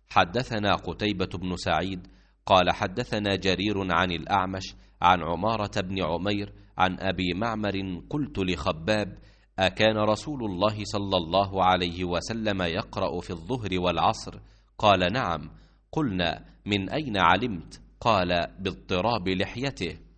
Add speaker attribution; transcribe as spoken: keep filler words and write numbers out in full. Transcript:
Speaker 1: حدثنا قتيبة بن سعيد قال حدثنا جرير عن الأعمش عن عمارة بن عمير عن أبي معمر قلت لخباب: أكان رسول الله صلى الله عليه وسلم يقرأ في الظهر والعصر؟ قال: نعم. قلنا: من أين علمت؟ قال: باضطراب لحيته.